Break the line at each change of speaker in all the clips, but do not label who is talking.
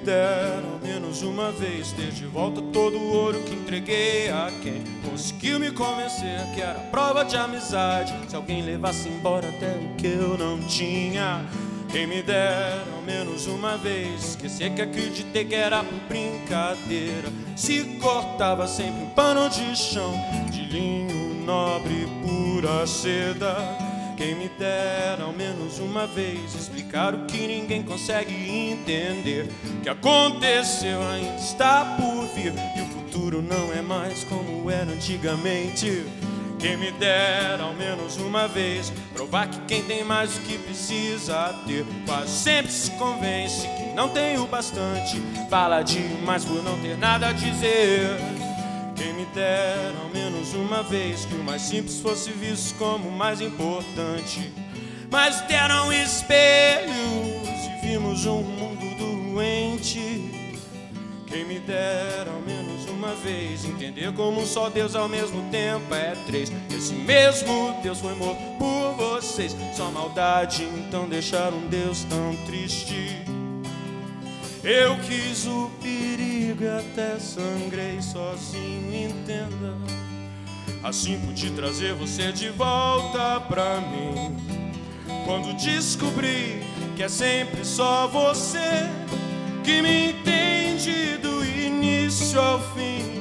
dera ao menos uma vez ter de volta todo o ouro que entreguei a quem conseguiu me convencer que era prova de amizade. Se alguém levasse embora até o que eu não tinha. Quem me dera ao menos uma vez esquecer que acreditei que era por brincadeira. Se cortava sempre um pano de chão de linho nobre e pura seda. Quem me dera ao menos uma vez explicar o que ninguém consegue entender. O que aconteceu ainda está por vir e o futuro não é mais como era antigamente. Quem me dera ao menos uma vez provar que quem tem mais do que precisa ter quase sempre se convence que não tem o bastante. Fala demais por não ter nada a dizer. Quem me dera ao menos uma vez que o mais simples fosse visto como o mais importante. Mas deram espelhos e vimos um mundo doente. Quem me dera ao menos uma vez entender como um só Deus ao mesmo tempo é três. Esse mesmo Deus foi morto por vocês. Só maldade então deixar um Deus tão triste. Eu quis o perigo e até sangrei sozinho, entenda. Assim pude trazer você de volta pra mim. Quando descobri que é sempre só você que me entende do início ao fim.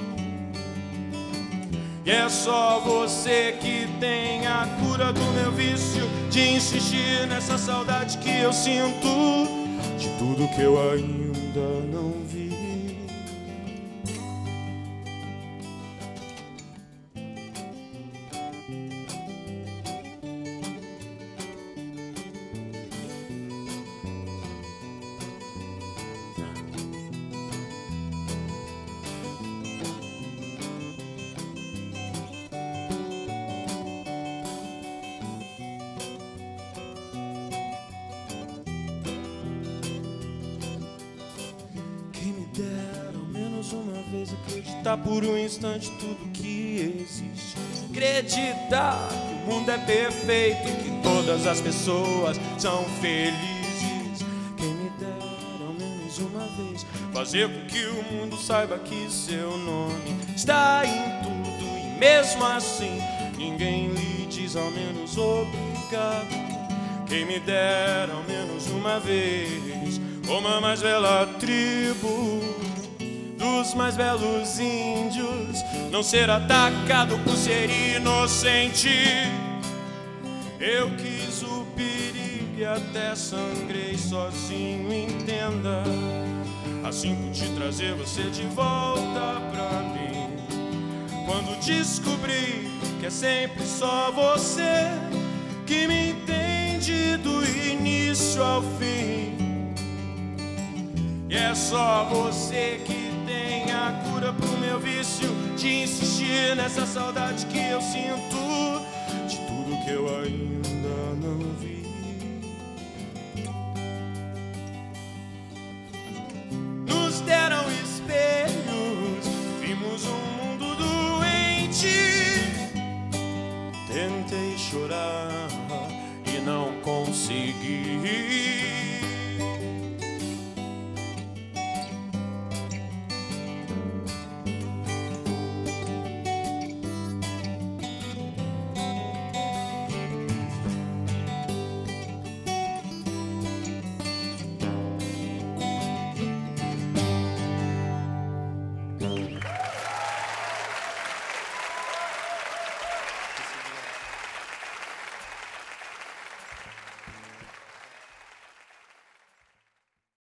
E é só você que tem a cura do meu vício de insistir nessa saudade que eu sinto de tudo que eu ainda não vi. Dera ao menos uma vez acreditar por um instante tudo que existe. Acreditar que o mundo é perfeito e que todas as pessoas são felizes. Quem me dera ao menos uma vez fazer com que o mundo saiba que seu nome está em tudo e mesmo assim ninguém lhe diz ao menos obrigado. Quem me dera ao menos uma vez como a mais bela tribo dos mais belos índios não ser atacado por ser inocente. Eu quis o perigo e até sangrei sozinho, entenda. Assim pude trazer você de volta pra mim. Quando descobri que é sempre só você que me entende do início ao fim. E é só você que tem a cura pro meu vício de insistir nessa saudade que eu sinto de tudo que eu ainda não vi. Nos deram espelhos, vimos um mundo doente. Tentei chorar e não consegui.